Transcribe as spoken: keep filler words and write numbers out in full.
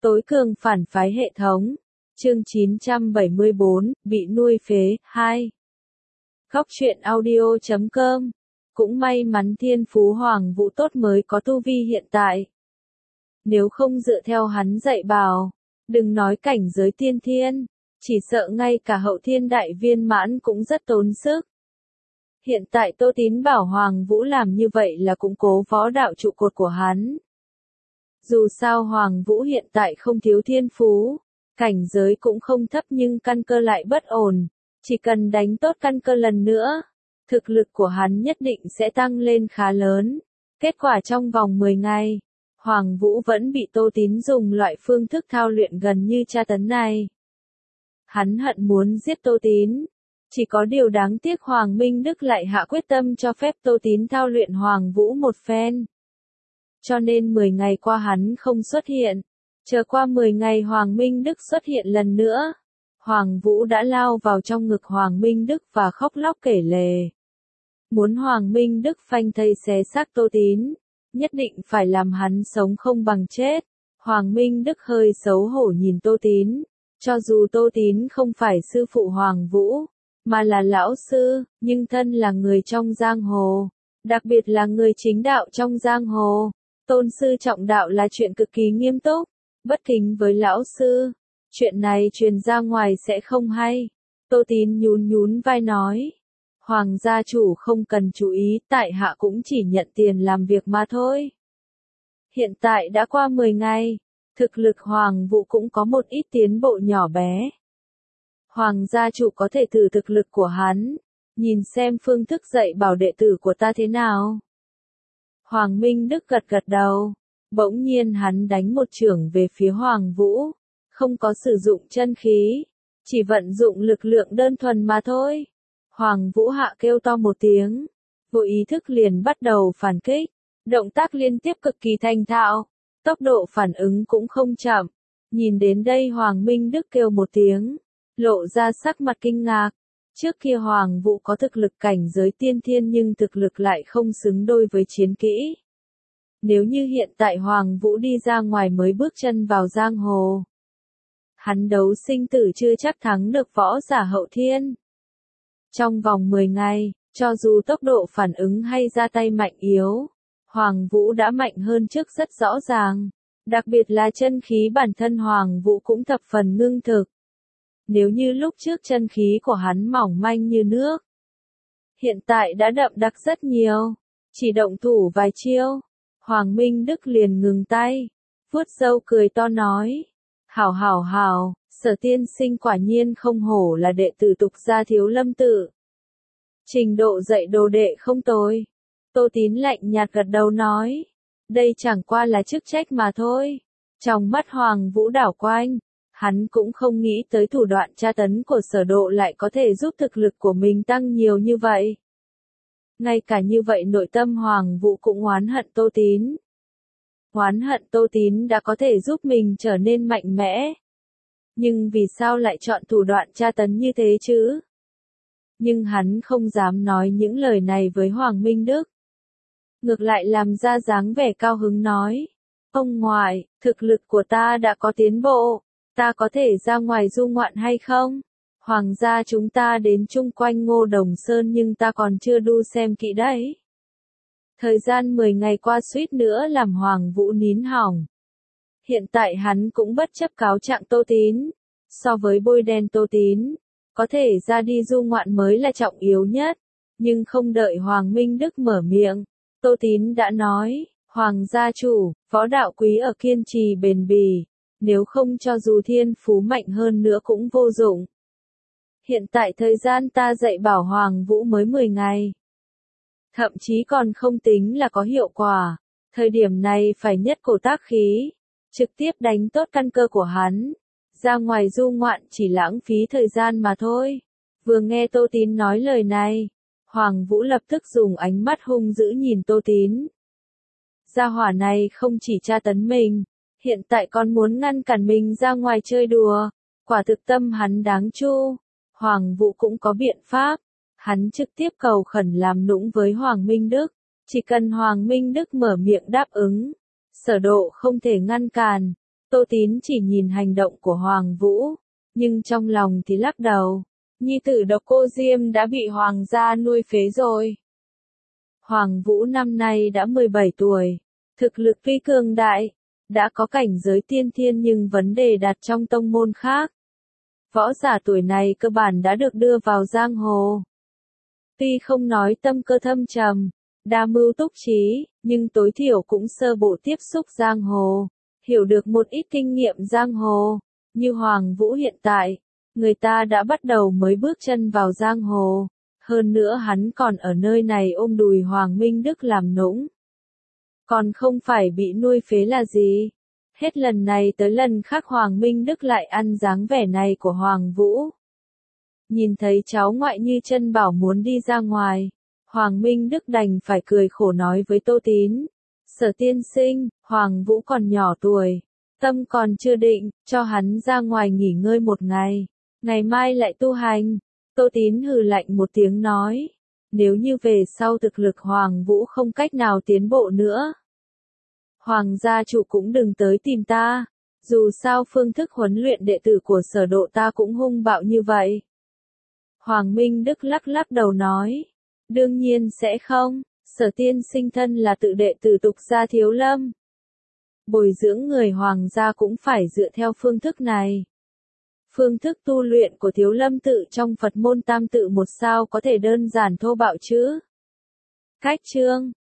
Tối cường phản phái hệ thống. Chương chín trăm bảy mươi bốn, bị nuôi phế, hai. Góc truyện audio chấm com. Cũng may mắn thiên phú Hoàng Vũ tốt mới có tu vi hiện tại. Nếu không dựa theo hắn dạy bảo, đừng nói cảnh giới tiên thiên, chỉ sợ ngay cả hậu thiên đại viên mãn cũng rất tốn sức. Hiện tại Tô Tín bảo Hoàng Vũ làm như vậy là củng cố võ đạo trụ cột của hắn. Dù sao Hoàng Vũ hiện tại không thiếu thiên phú, cảnh giới cũng không thấp nhưng căn cơ lại bất ổn, chỉ cần đánh tốt căn cơ lần nữa, thực lực của hắn nhất định sẽ tăng lên khá lớn. Kết quả trong vòng mười ngày, Hoàng Vũ vẫn bị Tô Tín dùng loại phương thức thao luyện gần như tra tấn này. Hắn hận muốn giết Tô Tín, chỉ có điều đáng tiếc Hoàng Minh Đức lại hạ quyết tâm cho phép Tô Tín thao luyện Hoàng Vũ một phen. Cho nên mười ngày qua hắn không xuất hiện, chờ qua mười ngày Hoàng Minh Đức xuất hiện lần nữa. Hoàng Vũ đã lao vào trong ngực Hoàng Minh Đức và khóc lóc kể lể. Muốn Hoàng Minh Đức phanh thây xé xác Tô Tín, nhất định phải làm hắn sống không bằng chết. Hoàng Minh Đức hơi xấu hổ nhìn Tô Tín, cho dù Tô Tín không phải sư phụ Hoàng Vũ, mà là lão sư, nhưng thân là người trong giang hồ, đặc biệt là người chính đạo trong giang hồ. Tôn sư trọng đạo là chuyện cực kỳ nghiêm túc, bất kính với lão sư, chuyện này truyền ra ngoài sẽ không hay. Tô Tín nhún nhún vai nói, Hoàng gia chủ không cần chú ý, tại hạ cũng chỉ nhận tiền làm việc mà thôi. Hiện tại đã qua mười ngày, thực lực Hoàng Vũ cũng có một ít tiến bộ nhỏ bé. Hoàng gia chủ có thể thử thực lực của hắn, nhìn xem phương thức dạy bảo đệ tử của ta thế nào. Hoàng Minh Đức gật gật đầu, bỗng nhiên hắn đánh một chưởng về phía Hoàng Vũ, không có sử dụng chân khí, chỉ vận dụng lực lượng đơn thuần mà thôi. Hoàng Vũ hạ kêu to một tiếng, vô ý thức liền bắt đầu phản kích, động tác liên tiếp cực kỳ thành thạo, tốc độ phản ứng cũng không chậm. Nhìn đến đây Hoàng Minh Đức kêu một tiếng, lộ ra sắc mặt kinh ngạc. Trước kia Hoàng Vũ có thực lực cảnh giới tiên thiên nhưng thực lực lại không xứng đôi với chiến kỹ. Nếu như hiện tại Hoàng Vũ đi ra ngoài mới bước chân vào giang hồ, hắn đấu sinh tử chưa chắc thắng được võ giả hậu thiên. Trong vòng mười ngày, cho dù tốc độ phản ứng hay ra tay mạnh yếu, Hoàng Vũ đã mạnh hơn trước rất rõ ràng. Đặc biệt là chân khí bản thân Hoàng Vũ cũng thập phần ngưng thực. Nếu như lúc trước chân khí của hắn mỏng manh như nước, hiện tại đã đậm đặc rất nhiều. Chỉ động thủ vài chiêu, Hoàng Minh Đức liền ngừng tay, vuốt râu cười to nói, hảo hảo hảo, Sở tiên sinh quả nhiên không hổ là đệ tử Tục gia Thiếu Lâm tự. Trình độ dạy đồ đệ không tồi. Tô Tín lạnh nhạt gật đầu nói, đây chẳng qua là chức trách mà thôi. Trong mắt Hoàng Vũ đảo quanh, hắn cũng không nghĩ tới thủ đoạn tra tấn của Sở độ lại có thể giúp thực lực của mình tăng nhiều như vậy. Ngay cả như vậy nội tâm Hoàng Vũ cũng oán hận Tô Tín. Oán hận Tô Tín đã có thể giúp mình trở nên mạnh mẽ. Nhưng vì sao lại chọn thủ đoạn tra tấn như thế chứ? Nhưng hắn không dám nói những lời này với Hoàng Minh Đức. Ngược lại làm ra dáng vẻ cao hứng nói, ông ngoại, thực lực của ta đã có tiến bộ, ta có thể ra ngoài du ngoạn hay không? Hoàng gia chúng ta đến chung quanh Ngô Đồng Sơn nhưng ta còn chưa đu xem kỹ đấy. Thời gian mười ngày qua suýt nữa làm Hoàng Vũ nín hỏng. Hiện tại hắn cũng bất chấp cáo trạng Tô Tín. So với bôi đen Tô Tín, có thể ra đi du ngoạn mới là trọng yếu nhất. Nhưng không đợi Hoàng Minh Đức mở miệng, Tô Tín đã nói, Hoàng gia chủ, võ đạo quý ở kiên trì bền bỉ, nếu không cho dù thiên phú mạnh hơn nữa cũng vô dụng. Hiện tại thời gian ta dạy bảo Hoàng Vũ mới mười ngày. Thậm chí còn không tính là có hiệu quả. Thời điểm này phải nhất cổ tác khí, trực tiếp đánh tốt căn cơ của hắn. Ra ngoài du ngoạn chỉ lãng phí thời gian mà thôi. Vừa nghe Tô Tín nói lời này, Hoàng Vũ lập tức dùng ánh mắt hung dữ nhìn Tô Tín. Gia hỏa này không chỉ tra tấn mình, hiện tại còn muốn ngăn cản mình ra ngoài chơi đùa. Quả thực tâm hắn đáng chu. Hoàng Vũ cũng có biện pháp. Hắn trực tiếp cầu khẩn làm nũng với Hoàng Minh Đức. Chỉ cần Hoàng Minh Đức mở miệng đáp ứng, Sở độ không thể ngăn cản. Tô Tín chỉ nhìn hành động của Hoàng Vũ, nhưng trong lòng thì lắc đầu. Nhi tử Độc Cô Diêm đã bị Hoàng gia nuôi phế rồi. Hoàng Vũ năm nay đã mười bảy tuổi, thực lực tuy cường đại, đã có cảnh giới tiên thiên nhưng vấn đề đặt trong tông môn khác. Võ giả tuổi này cơ bản đã được đưa vào giang hồ. Tuy không nói tâm cơ thâm trầm, đa mưu túc trí, nhưng tối thiểu cũng sơ bộ tiếp xúc giang hồ, hiểu được một ít kinh nghiệm giang hồ. Như Hoàng Vũ hiện tại, người ta đã bắt đầu mới bước chân vào giang hồ, hơn nữa hắn còn ở nơi này ôm đùi Hoàng Minh Đức làm nũng. Còn không phải bị nuôi phế là gì? Hết lần này tới lần khác Hoàng Minh Đức lại ăn dáng vẻ này của Hoàng Vũ. Nhìn thấy cháu ngoại Như Chân bảo muốn đi ra ngoài, Hoàng Minh Đức đành phải cười khổ nói với Tô Tín. Sở tiên sinh, Hoàng Vũ còn nhỏ tuổi, tâm còn chưa định, cho hắn ra ngoài nghỉ ngơi một ngày, ngày mai lại tu hành. Tô Tín hừ lạnh một tiếng nói, nếu như về sau thực lực Hoàng Vũ không cách nào tiến bộ nữa, Hoàng gia chủ cũng đừng tới tìm ta, dù sao phương thức huấn luyện đệ tử của Sở Độ ta cũng hung bạo như vậy. Hoàng Minh Đức lắc lắc đầu nói, đương nhiên sẽ không, Sở tiên sinh thân là tự đệ tử Tục gia Thiếu Lâm. Bồi dưỡng người Hoàng gia cũng phải dựa theo phương thức này. Phương thức tu luyện của Thiếu Lâm tự trong Phật môn tam tự một sao có thể đơn giản thô bạo chứ? Cách chương